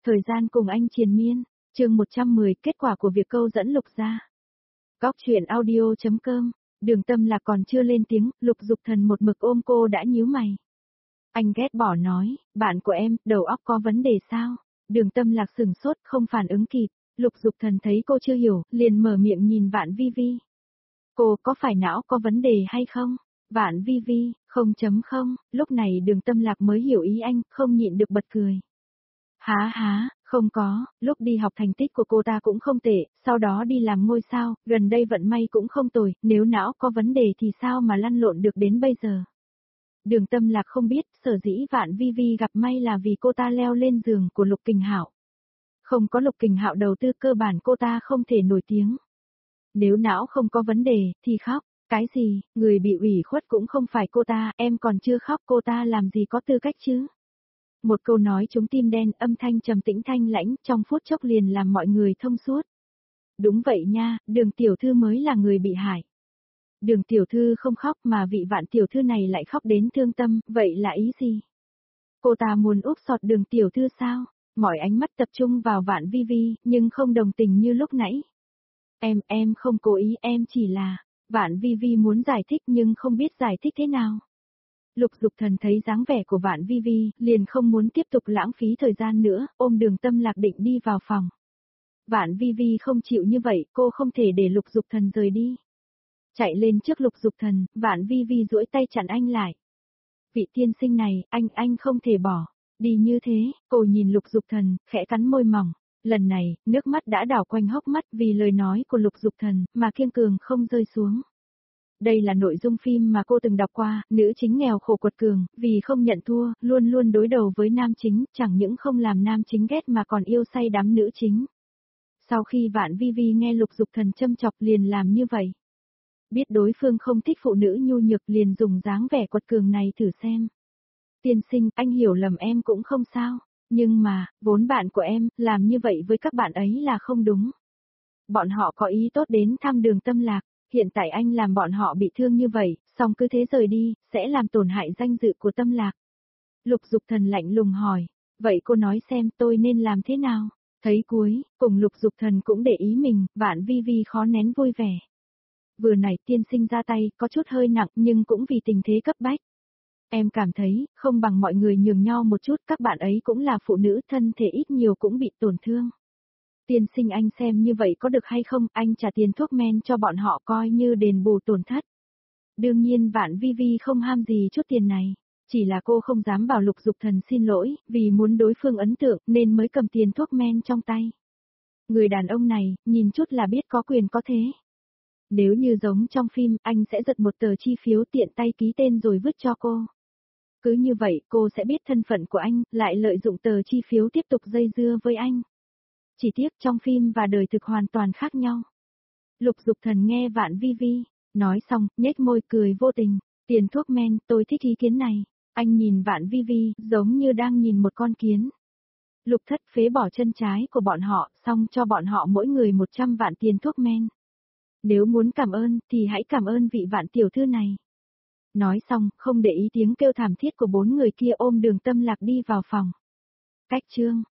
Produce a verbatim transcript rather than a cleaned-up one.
Thời gian cùng anh triền miên, chương một trăm mười kết quả của việc câu dẫn Lục gia. Góc truyện audio.com, Đường Tâm Lạc còn chưa lên tiếng, Lục Dục Thần một mực ôm cô đã nhíu mày. Anh ghét bỏ nói, bạn của em, đầu óc có vấn đề sao? Đường Tâm Lạc sửng sốt không phản ứng kịp, Lục Dục Thần thấy cô chưa hiểu, liền mở miệng nhìn Vạn Vi Vi. Cô có phải não có vấn đề hay không? Vạn Vi Vi, không chấm không, lúc này Đường Tâm Lạc mới hiểu ý anh, không nhịn được bật cười. Há há, không có, lúc đi học thành tích của cô ta cũng không tệ, sau đó đi làm ngôi sao, gần đây vận may cũng không tồi, nếu não có vấn đề thì sao mà lăn lộn được đến bây giờ. Đường Tâm Lạc không biết, sở dĩ Vạn Vi Vi gặp may là vì cô ta leo lên giường của Lục Kình Hạo. Không có Lục Kình Hạo đầu tư cơ bản cô ta không thể nổi tiếng. Nếu não không có vấn đề, thì khóc, cái gì, người bị ủy khuất cũng không phải cô ta, em còn chưa khóc cô ta làm gì có tư cách chứ. Một câu nói trúng tim đen, âm thanh trầm tĩnh thanh lãnh, trong phút chốc liền làm mọi người thông suốt. Đúng vậy nha, Đường tiểu thư mới là người bị hại. Đường tiểu thư không khóc mà vị Vạn tiểu thư này lại khóc đến thương tâm, vậy là ý gì? Cô ta muốn úp sọt Đường tiểu thư sao? Mọi ánh mắt tập trung vào Vạn Vi Vi, nhưng không đồng tình như lúc nãy. Em, em không cố ý, em chỉ là... Vạn Vi Vi muốn giải thích nhưng không biết giải thích thế nào. Lục Dục Thần thấy dáng vẻ của Vạn Vi Vi, liền không muốn tiếp tục lãng phí thời gian nữa, ôm Đường Tâm Lạc định đi vào phòng. Vạn Vi Vi không chịu như vậy, cô không thể để Lục Dục Thần rời đi. Chạy lên trước Lục Dục Thần, Vạn Vi Vi duỗi tay chặn anh lại. Vị tiên sinh này, anh, anh không thể bỏ. Đi như thế, cô nhìn Lục Dục Thần, khẽ cắn môi mỏng. Lần này, nước mắt đã đảo quanh hốc mắt vì lời nói của Lục Dục Thần, mà kiêng cường không rơi xuống. Đây là nội dung phim mà cô từng đọc qua, nữ chính nghèo khổ quật cường, vì không nhận thua, luôn luôn đối đầu với nam chính, chẳng những không làm nam chính ghét mà còn yêu say đắm nữ chính. Sau khi Vạn Vi Vi nghe Lục Dục Thần châm chọc liền làm như vậy. Biết đối phương không thích phụ nữ nhu nhược liền dùng dáng vẻ quật cường này thử xem. Tiên sinh, anh hiểu lầm em cũng không sao, nhưng mà, vốn bạn của em, làm như vậy với các bạn ấy là không đúng. Bọn họ có ý tốt đến thăm Đường Tâm Lạc. Hiện tại anh làm bọn họ bị thương như vậy, xong cứ thế rời đi, sẽ làm tổn hại danh dự của Tâm Lạc. Lục Dục Thần lạnh lùng hỏi, vậy cô nói xem tôi nên làm thế nào? Thấy cuối, cùng Lục Dục Thần cũng để ý mình, Vạn Vi Vi khó nén vui vẻ. Vừa nãy tiên sinh ra tay, có chút hơi nặng nhưng cũng vì tình thế cấp bách. Em cảm thấy, không bằng mọi người nhường nhau một chút, các bạn ấy cũng là phụ nữ, thân thể ít nhiều cũng bị tổn thương. Tiên sinh anh xem như vậy có được hay không, anh trả tiền thuốc men cho bọn họ coi như đền bù tổn thất. Đương nhiên Vạn Vi Vi không ham gì chút tiền này, chỉ là cô không dám bảo Lục Dục Thần xin lỗi, vì muốn đối phương ấn tượng nên mới cầm tiền thuốc men trong tay. Người đàn ông này, nhìn chút là biết có quyền có thế. Nếu như giống trong phim, anh sẽ giật một tờ chi phiếu tiện tay ký tên rồi vứt cho cô. Cứ như vậy cô sẽ biết thân phận của anh, lại lợi dụng tờ chi phiếu tiếp tục dây dưa với anh. Chỉ tiếc trong phim và đời thực hoàn toàn khác nhau. Lục Dục Thần nghe Vạn Vi Vi, nói xong, nhếch môi cười vô tình, tiền thuốc men, tôi thích ý kiến này. Anh nhìn Vạn Vi Vi, giống như đang nhìn một con kiến. Lục Thất phế bỏ chân trái của bọn họ, xong cho bọn họ mỗi người một trăm vạn tiền thuốc men. Nếu muốn cảm ơn, thì hãy cảm ơn vị Vạn tiểu thư này. Nói xong, không để ý tiếng kêu thảm thiết của bốn người kia ôm Đường Tâm Lạc đi vào phòng. Cách chương